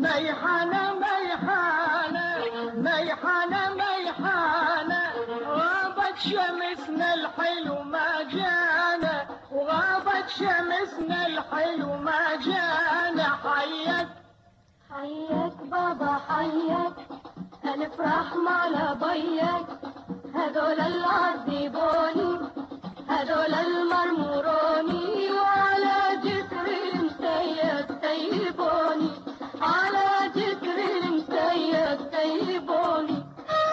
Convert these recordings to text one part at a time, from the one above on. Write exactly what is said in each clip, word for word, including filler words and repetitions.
ميحانة ميحانة ميحانة ميحانة غابت شمسنا الحلو ما جانا، وغابت شمسنا الحلو ما جانا. حيك حيك بابا حيك، ألف رحمة لبيك، هذول العذبوني هذول المرمروني، وعلى جسر المسيب سيبوني، على جسر المسيب سيبوني.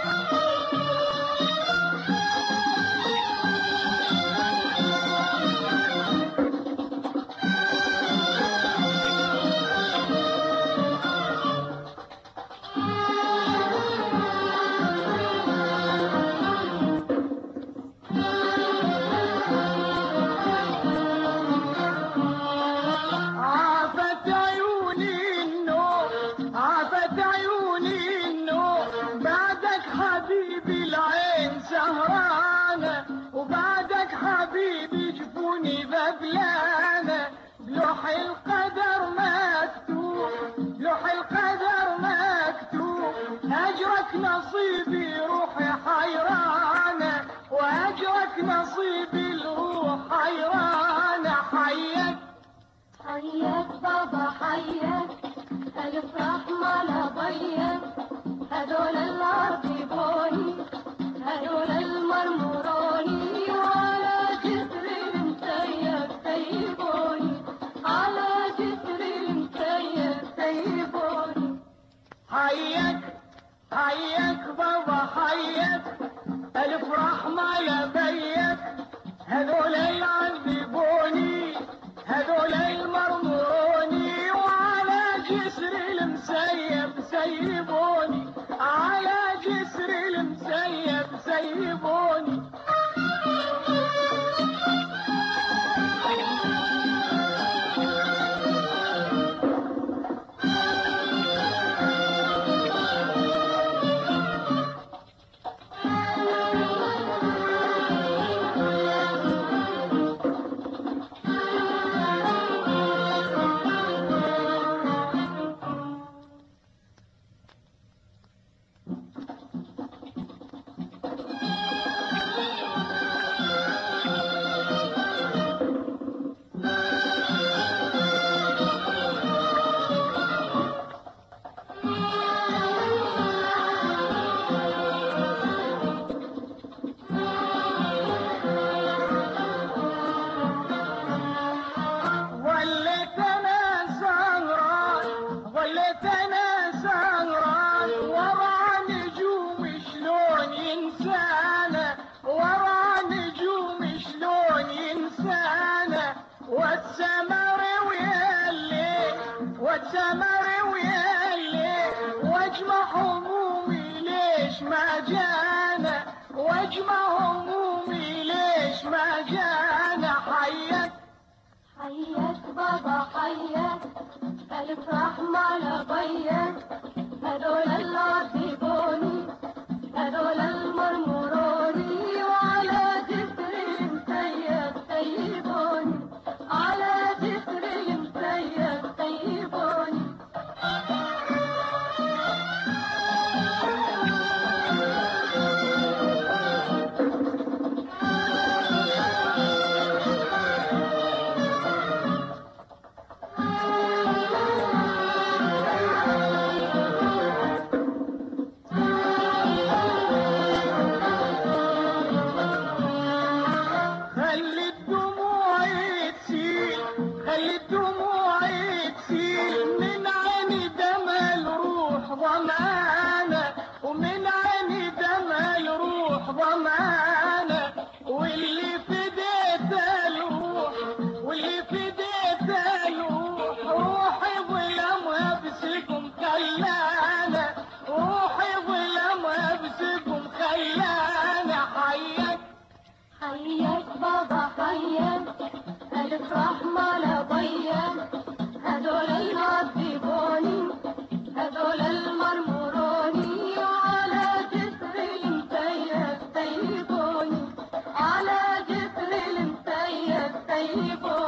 حبيبي العين سهرانة، وبعدك حبيبي جفوني ذبلانة. بلوح القدر مكتوب بلوح القدر مكتوب، أجرك نصيبي روحي حيرانة، وأجرك نصيبي الروح حيرانة. حيك حيك بابا حيك، ألف رحمة لبيك، هذول العذبوني هذول المرمروني، وعلى جسر المسيب سيبوني، على جسر المسيب سيبوني. حيك حيك بابا حيك، ألف رحمة لبيك، هذول العذبوني هذول المرمروني، وعلى جسر المسيب سيبوني، على جسر المسيب سيبوني. والسمر ويالي والسمر ويالي، واجمع همومي ليش ما جانا، واجمع همومي ليش ما جانا. حيك حيك بابا حيك، ألف رحمة لبيك، هذول العذبوني هذول المرمروني، وعلى جسر المسيب سيبوني، على جسر المسيب سيبوني. خلي الدموع تسيل خلي الدموع تسيل، من عيني دمع الروح ضمانة، ومن عيني دمع الروح ضمانة. واللي فديته الروح واللي فديته الروح، روحي ظلمها بسقم خلانة، روحي ظلمها بسقم خلانة. حيك حيك بابا حيك، ألف رحمة لبيك، هذول العذبوني هذول المرمروني، وعلى جسر المسيب سيبوني، على جسر المسيب سيبوني.